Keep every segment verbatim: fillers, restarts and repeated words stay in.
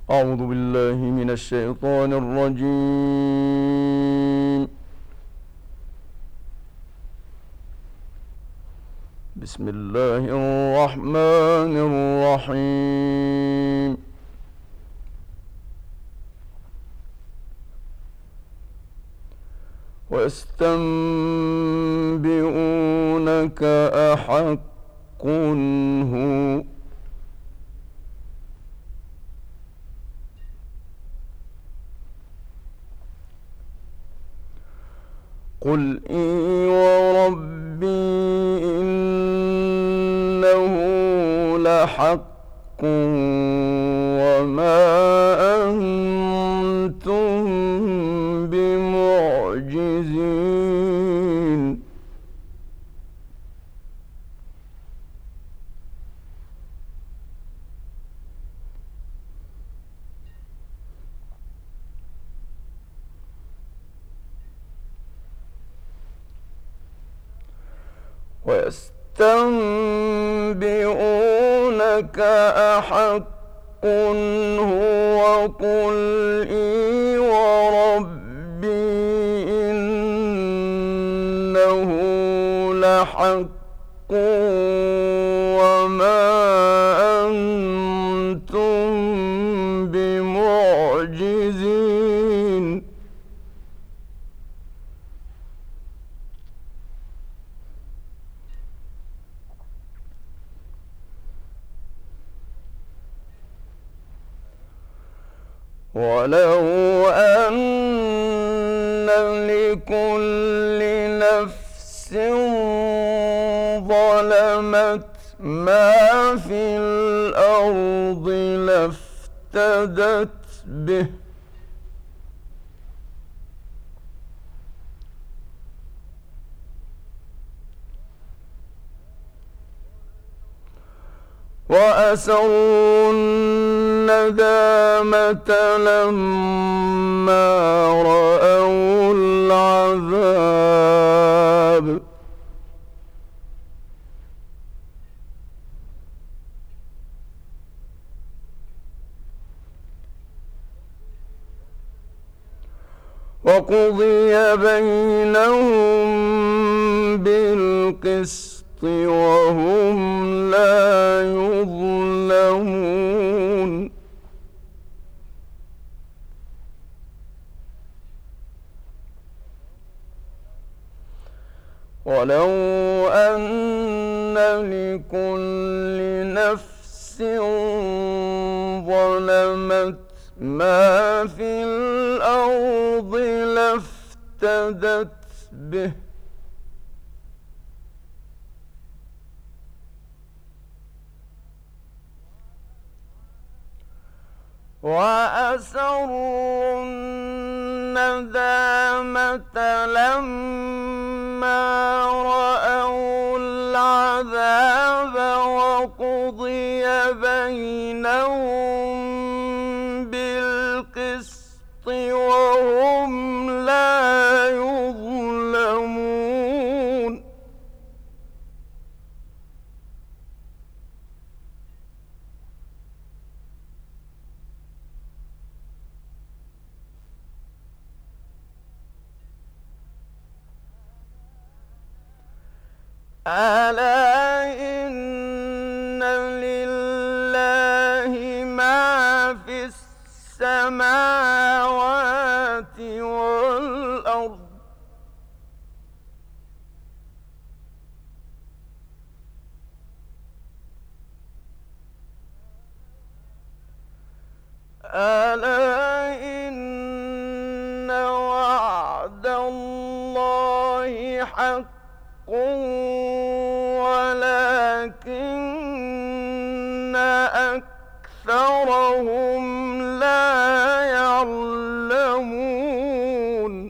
أعوذ بالله من الشيطان الرجيم. بسم الله الرحمن الرحيم. ويستنبئونك أحق هو قل إي وربي إنه لحق وما أنتم بمعجزين. ويستنبئونك أحق هو قل إي وربي إنه لحق وما أنتم بمعجزين. ولو أن لكل نفس ظلمت ما في الأرض لافتدت به وأسروا الندامة لما رأوا العذاب وقضي بينهم بالقسط وهم لا يظلمون. ولو أن لكل نفس ظلمت ما في الأرض لافتدت به وأسروا الندامة لما رأوا العذاب وقضي بينهم بالقسط وهم لا يظلمون. ألا إن لله ما في السماوات والأرض ألا إن وعد الله حق ولكن أكثرهم لا يعلمون.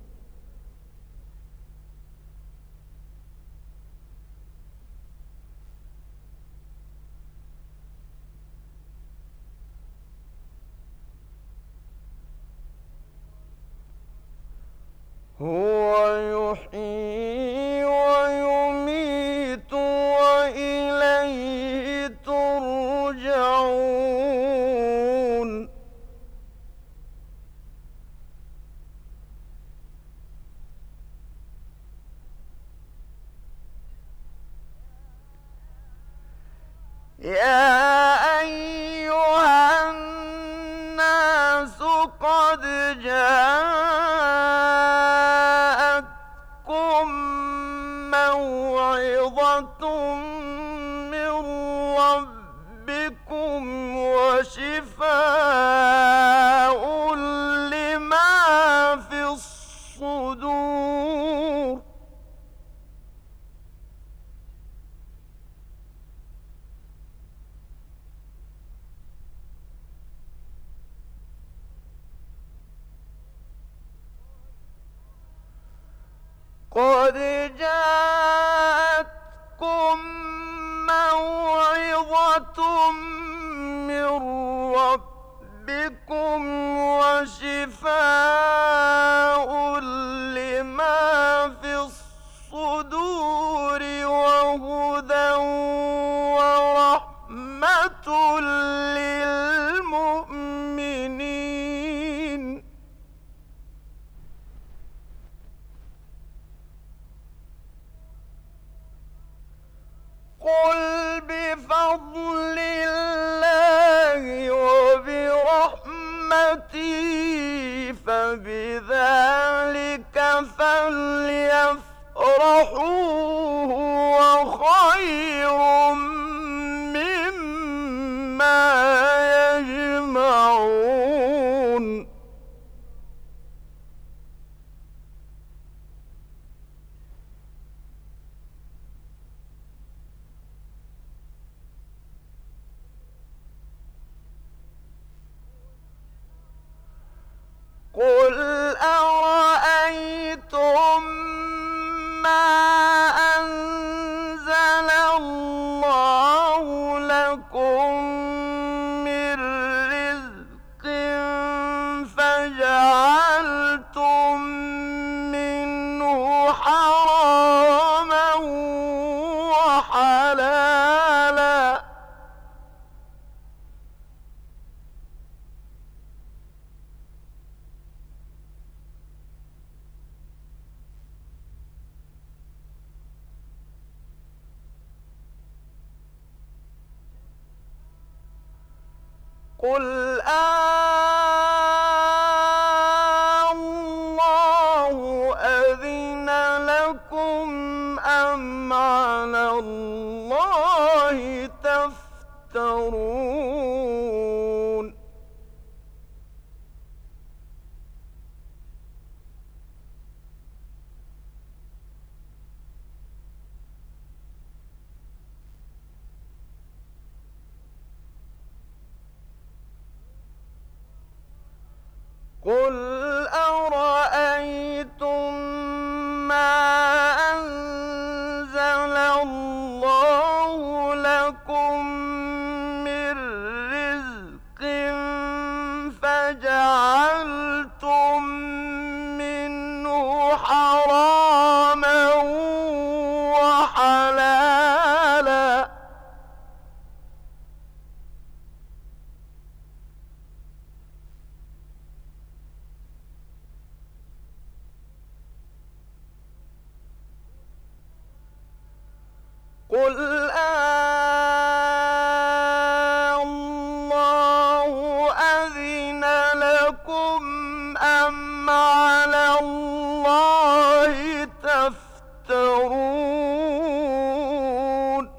هو يحيي ويميت وإليه ترجعون. يا أيها الناس قد جاءتكم موعظة من ربكم وشفاء لما في الصدور. قد جاءتكم موعظة من ربكم وشفاء لما في الصدور وهدى ورحمة للمؤمنين. قل بفضل الله وبرحمته فبذلك فليفرحوا هو خير مما يجمعون. قل أرأيتم ما أنزل الله لكم من رزق فجعلتم منه حراما وحلالا. قل آلله أذن لكم أم على الله تفترون. قل أرأيتم ما أنزل الله لكم من رزق فجعلتم منه حراما وحلالا. قل آلله أذن لكم أم على الله تفترون.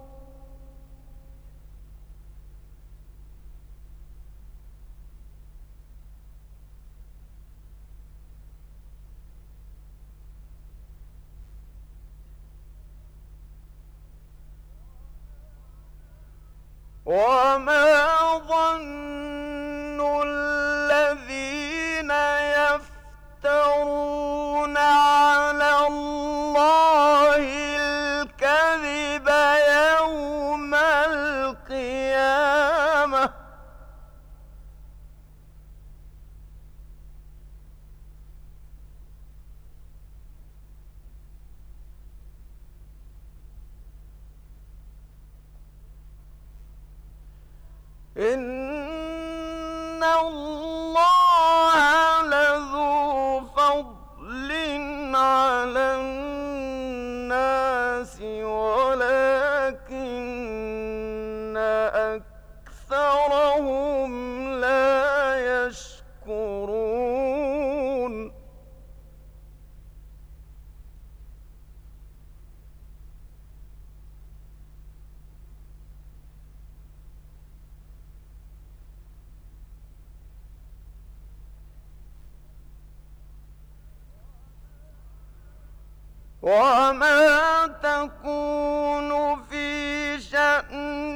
وما ظن الذين يفترون على الله الكذب يوم القيامة إن الله لذو فضل على الناس ولكن وما تكون في شأن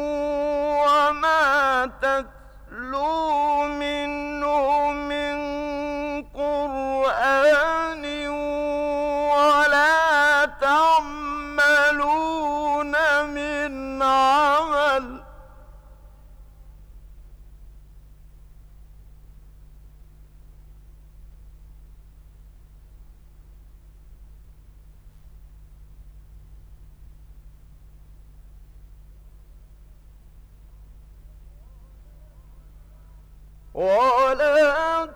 وما تتلو منه من قرآن ولا تعملون من عمل ولا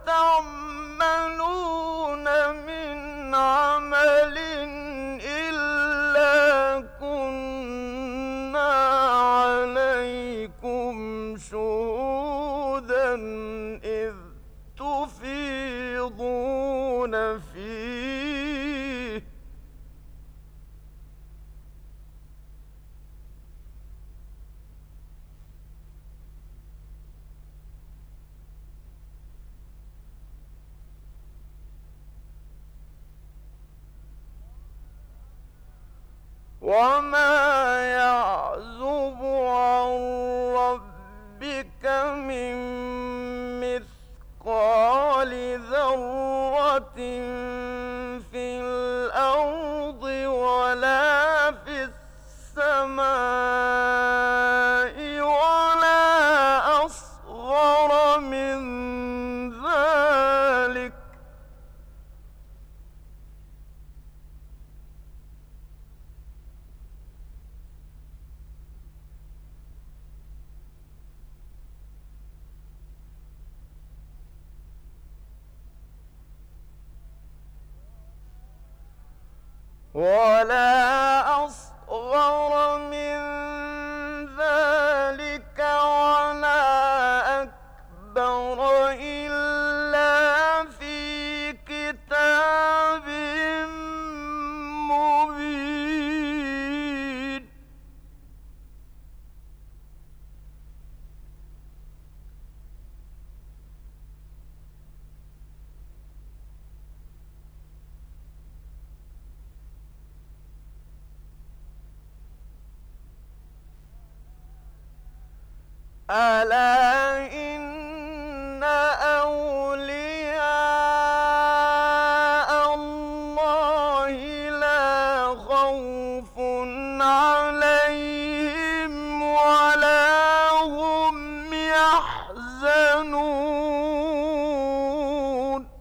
تعملون من عمل إلا كنا عليكم شهودا إذ تفيضون فيه وما يعزب عن ربك من مثقال ذرة في الأرض ولا في السماء ولا أصغر من ذلك ولا أصغر من ذلك ولا أكبر إلا في كتاب مبين ألا إن أولياء الله لا خوف عليهم ولا هم يحزنون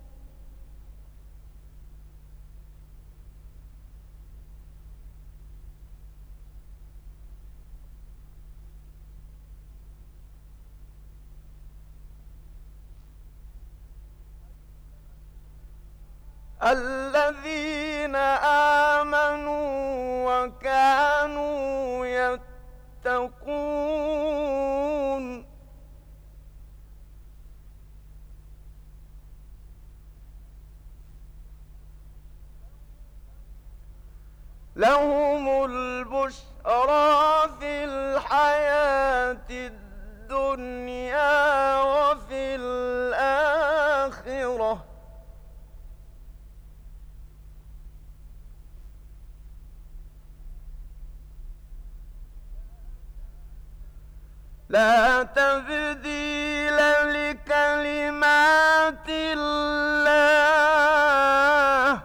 الذين آمنوا وكانوا يتقون لهم البشرى في الحياة الدنيا وفي الآخرة لا تبديل لكلمات الله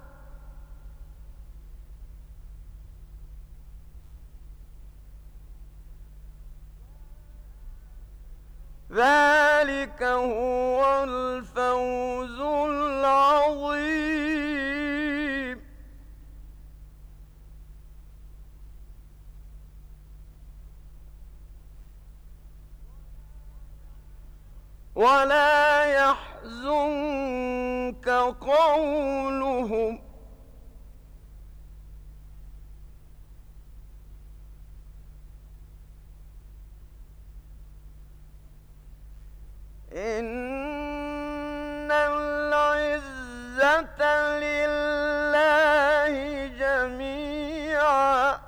ذلك هو الفوز العظيم ولا يحزنك قولهم إن العزة لله جميعا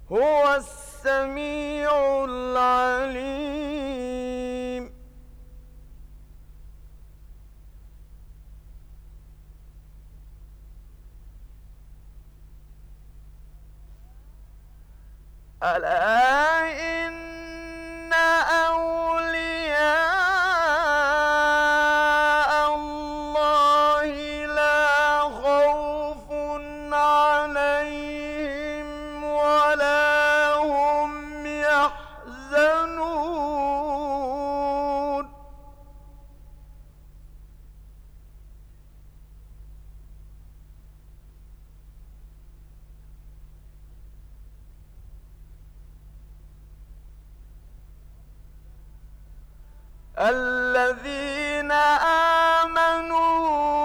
هو السميع العليم. ألا إن أولياء الله لا خوف عليهم ولا هم يحزنون. الذين آمنوا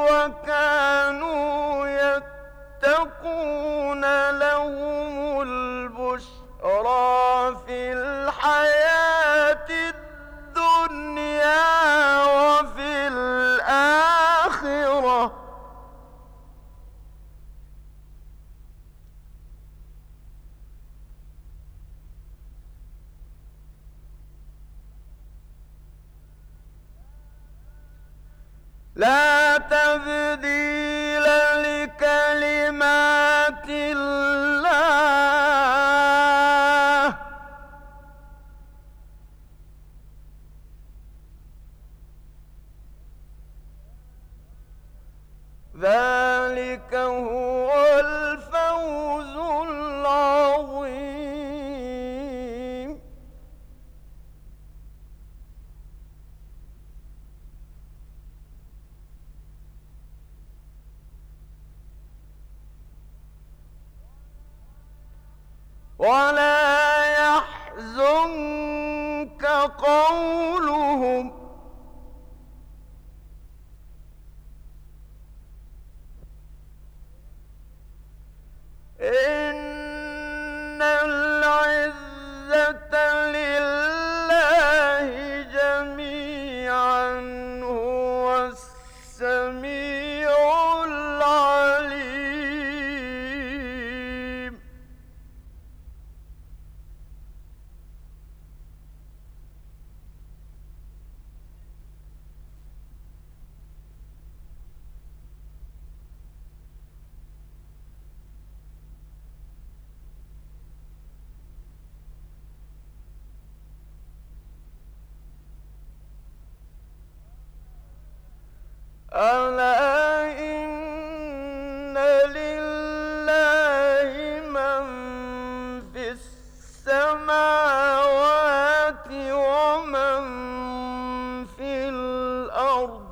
وكانوا يتقون لهم البشرى في الحياة الدنيا وفي الآخرة. لا تبديل لكلمات الله. ذلك هو الفوز العظيم. ولا يحزنك قولهم. إن العزة لله جميعا هو السميع العليم. ألا إن لله من في السماوات ومن في الأرض.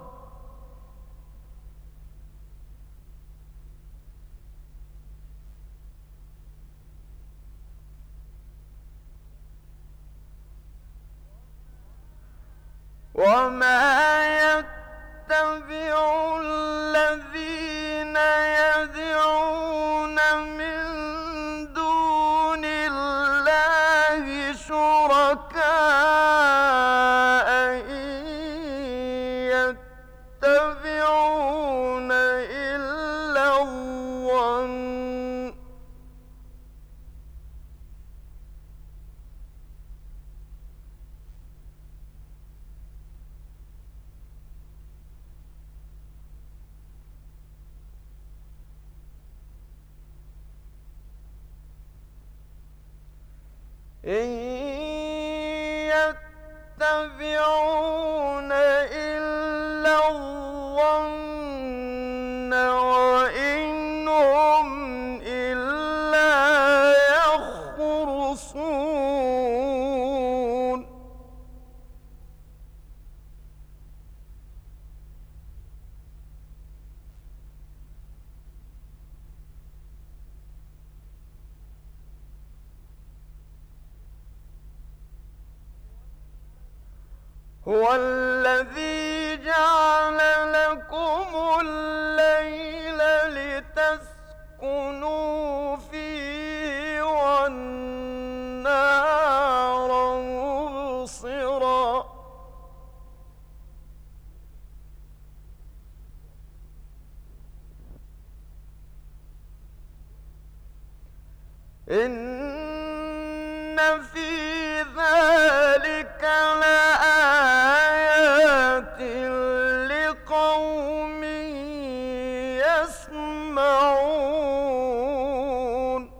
وما يتبع الذين يدعون من دون الله شركاء إن يتبعون إلا الظن. إن يتبعون إلا الظن وإن هم إلا يخرصون. هو الذي جعل لكم الليل لتسكنوا فيه والنهار مبصرا. إن في ذلك لآيات لقوم يسمعون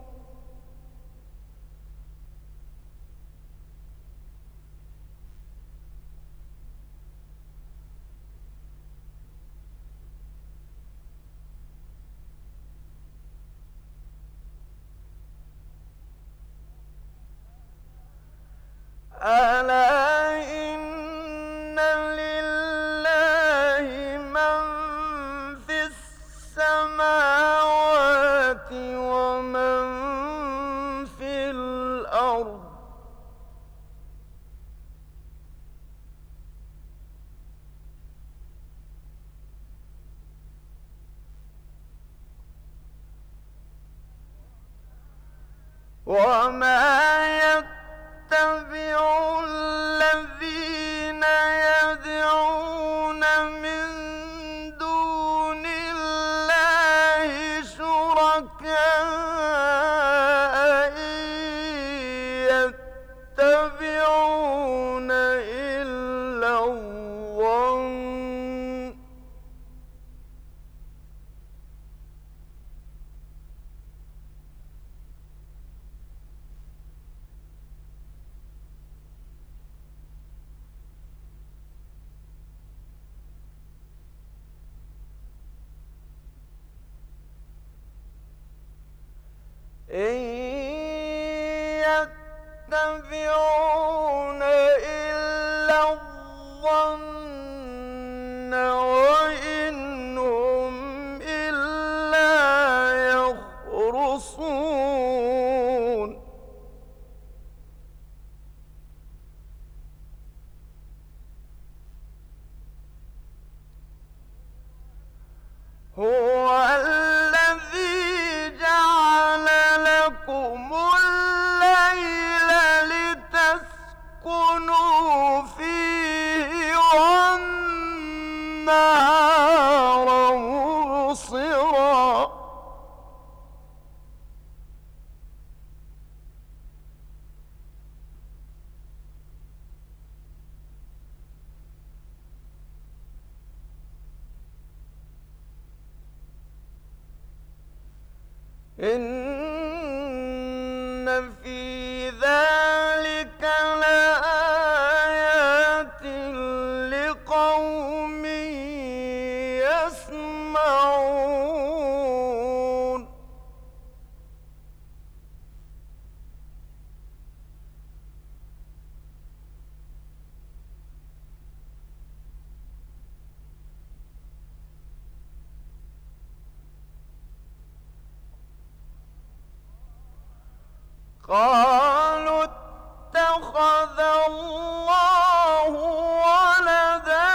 ألا إن لله من في السماوات ومن في الأرض وما يتبع الذين يدعون من دون الله شركاء إن يتبعون إلا الظن إن يتبعون إلا الظن وإن هم إلا يخرصون هو الذي جعل لكم الليل لتسكنوا فيه والنهار مبصرا إن في ذلك لآيات لقوم يسمعون قالوا اتخذ الله ولدا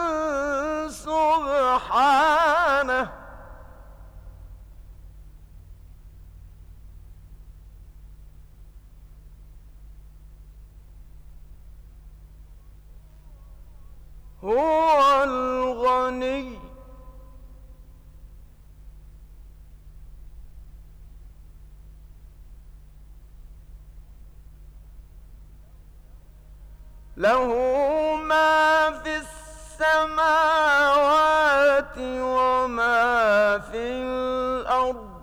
سبحانه هو الغني له ما في السماوات وما في الأرض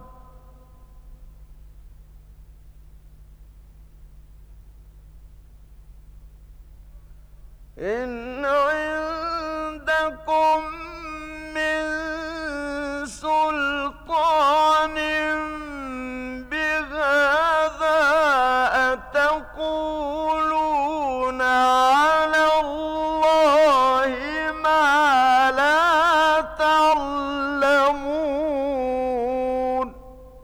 إن عندكم من سلطان بهذا أتقولون على الله ما لا تعلمون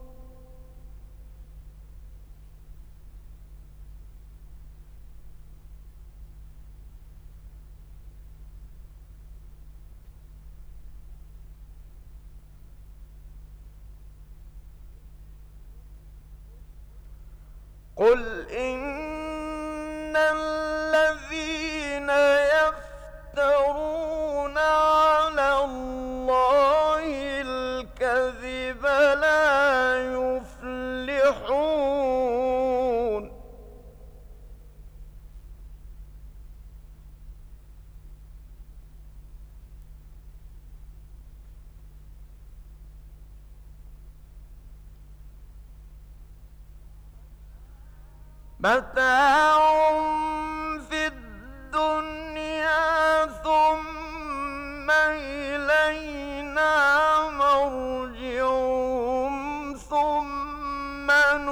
قل إن الذين يفترون على الله الكذب لا يفلحون متاع في الدنيا ثم إلينا مرجعهم ثم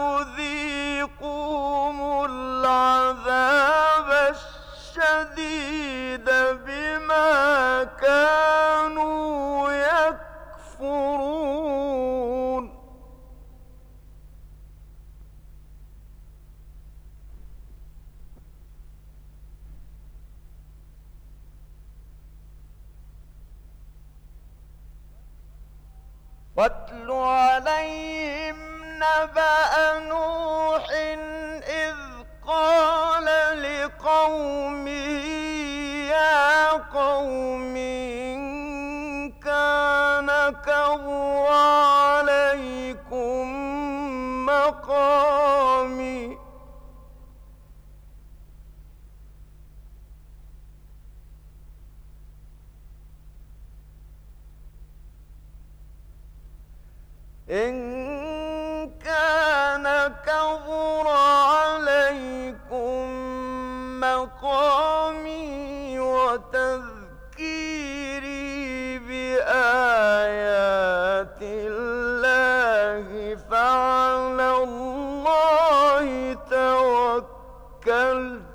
نذيقهم العذاب الشديد بما كانوا يكفرون. واتل عليهم نبأ نوح إذ قال لقومه يا قوم إن كان كبر عليكم مقامي إن كان كبر عليكم مقامي وتذكيري بآيات الله فعلى الله توكلت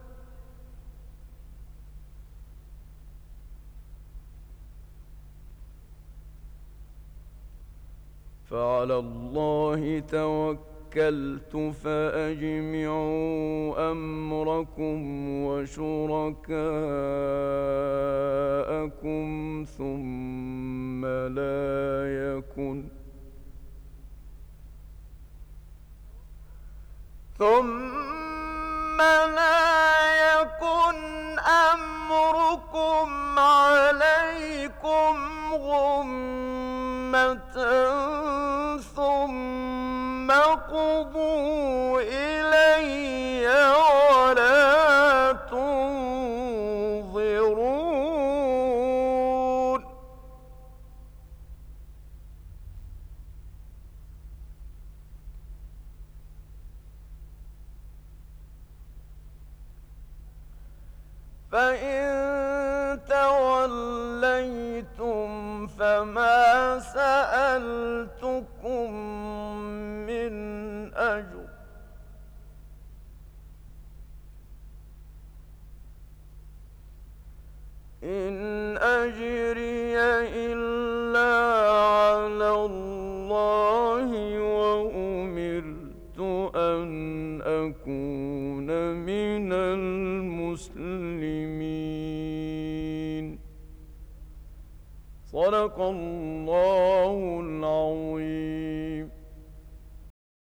فعلى الله توكلت فأجمعوا أمركم وشركاءكم ثم لا يكن ثم لا يكن أمركم عليكم غمة ثم قضوا إلي ولا تنظرون. فإن توليتم فما سألتكم من أجر إن أجري إلا على الله وأمرت أن أكون من المسلمين. صدق الله العظيم.